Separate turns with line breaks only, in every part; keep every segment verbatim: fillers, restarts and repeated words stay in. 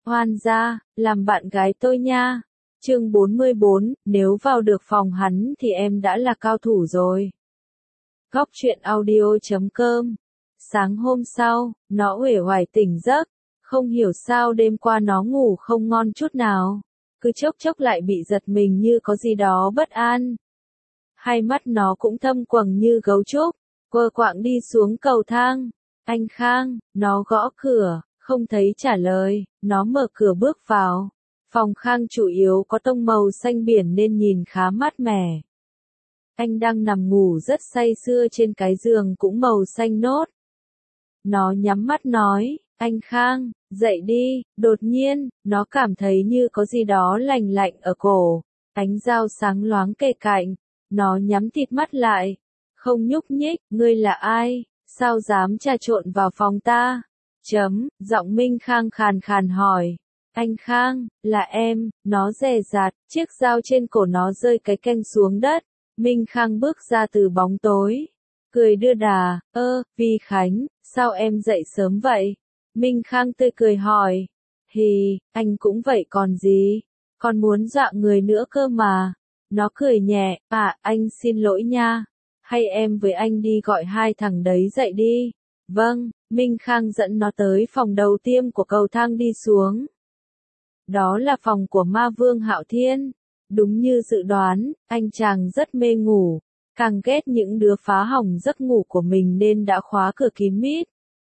Hoan gia, làm bạn gái tôi nha. Chương bốn mươi bốn, nếu vào được phòng hắn thì em đã là cao thủ rồi. Góc truyện audio chấm com. Sáng hôm sau, nó uể oải tỉnh giấc, không hiểu sao đêm qua nó ngủ không ngon chút nào, cứ chốc chốc lại bị giật mình như có gì đó bất an. Hai mắt nó cũng thâm quầng như gấu trúc, quơ quạng đi xuống cầu thang. Anh Khang, nó gõ cửa, không thấy trả lời, nó mở cửa bước vào. Phòng Khang chủ yếu có tông màu xanh biển nên nhìn khá mát mẻ. Anh đang nằm ngủ rất say sưa trên cái giường cũng màu xanh nốt. Nó nhắm mắt nói, anh Khang, dậy đi. Đột nhiên, nó cảm thấy như có gì đó lành lạnh ở cổ. Ánh dao sáng loáng kề cạnh. Nó nhắm thịt mắt lại. Không nhúc nhích, ngươi là ai? Sao dám trà trộn vào phòng ta? Chấm, giọng Minh Khang khàn khàn hỏi. Anh Khang, là em. Nó dè dặt, chiếc dao trên cổ nó rơi cái keng xuống đất. Minh Khang bước ra từ bóng tối. Cười đưa đà, ơ, Vi Khánh, sao em dậy sớm vậy? Minh Khang tươi cười hỏi. Hì, anh cũng vậy còn gì? Còn muốn dọa người nữa cơ mà. Nó cười nhẹ, à, anh xin lỗi nha. Hay em với anh đi gọi hai thằng đấy dậy đi. Vâng, Minh Khang dẫn nó tới phòng đầu tiên của cầu thang đi xuống. Đó là phòng của ma vương Hạo Thiên. Đúng như dự đoán, anh chàng rất mê ngủ, càng ghét những đứa phá hỏng giấc ngủ của mình nên đã khóa cửa kín mít.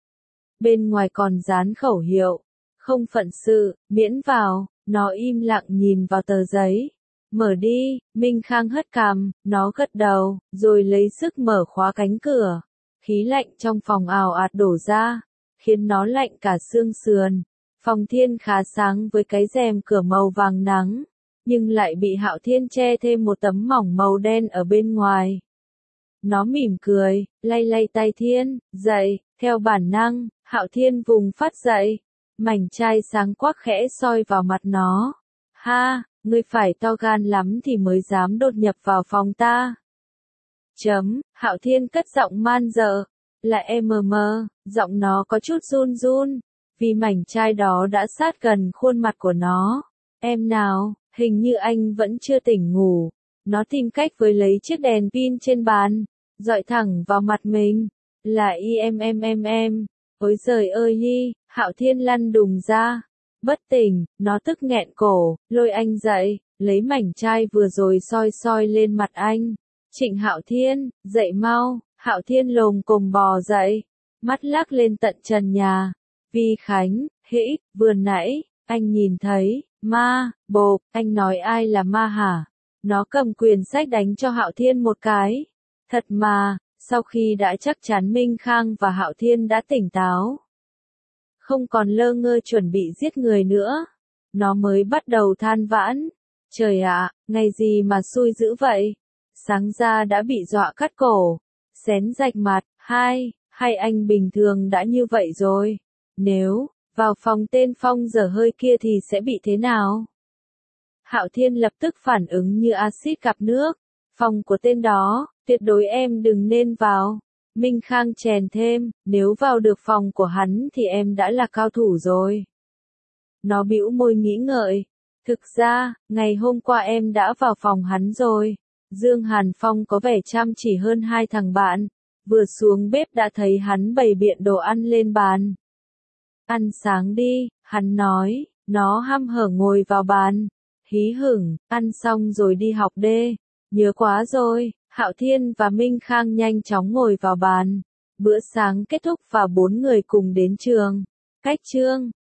Bên ngoài còn dán khẩu hiệu, không phận sự, miễn vào. Nó im lặng nhìn vào tờ giấy. Mở đi. Minh Khang hất cằm, nó gật đầu, rồi lấy sức mở khóa cánh cửa. Khí lạnh trong phòng ào ạt đổ ra, khiến nó lạnh cả xương sườn. Phòng Thiên khá sáng với cái rèm cửa màu vàng nắng, nhưng lại bị Hạo Thiên che thêm một tấm mỏng màu đen ở bên ngoài. Nó mỉm cười, lay lay tay Thiên, dậy. Theo bản năng, Hạo Thiên vùng phát dậy. Mảnh chai sáng quắc khẽ soi vào mặt nó. Ha, ngươi phải to gan lắm thì mới dám đột nhập vào phòng ta. Chấm, Hạo Thiên cất giọng man dợ. Là em mờ mờ, giọng nó có chút run run, vì mảnh chai đó đã sát gần khuôn mặt của nó. Em nào, hình như anh vẫn chưa tỉnh ngủ. Nó tìm cách với lấy chiếc đèn pin trên bàn, dọi thẳng vào mặt mình. Là y em em em em. Ôi giời ơi hi, Hạo Thiên lăn đùng ra. Bất tỉnh, nó tức nghẹn cổ, lôi anh dậy, lấy mảnh chai vừa rồi soi soi lên mặt anh. Trịnh Hạo Thiên, dậy mau. Hạo Thiên lồm cồm bò dậy, mắt lắc lên tận trần nhà. Vi Khánh, hĩ, vừa nãy, anh nhìn thấy, ma, bộp, anh nói ai là ma hả? Nó cầm quyển sách đánh cho Hạo Thiên một cái. Thật mà, sau khi đã chắc chắn Minh Khang và Hạo Thiên đã tỉnh táo, không còn lơ ngơ chuẩn bị giết người nữa, nó mới bắt đầu than vãn. Trời ạ, ngày gì mà xui dữ vậy? Sáng ra đã bị dọa cắt cổ, xén rạch mặt. Hai, hai anh bình thường đã như vậy rồi. Nếu vào phòng tên Phong dở hơi kia thì sẽ bị thế nào? Hạo Thiên lập tức phản ứng như axit gặp nước. Phòng của tên đó, tuyệt đối em đừng nên vào. Minh Khang chèn thêm, nếu vào được phòng của hắn thì em đã là cao thủ rồi. Nó bĩu môi nghĩ ngợi. Thực ra, ngày hôm qua em đã vào phòng hắn rồi. Dương Hàn Phong có vẻ chăm chỉ hơn hai thằng bạn. Vừa xuống bếp đã thấy hắn bày biện đồ ăn lên bàn. Ăn sáng đi, hắn nói. Nó hăm hở ngồi vào bàn. Hí hửng, ăn xong rồi đi học đê. Nhớ quá rồi. Hạo Thiên và Minh Khang nhanh chóng ngồi vào bàn. Bữa sáng kết thúc và bốn người cùng đến trường. Cách chương,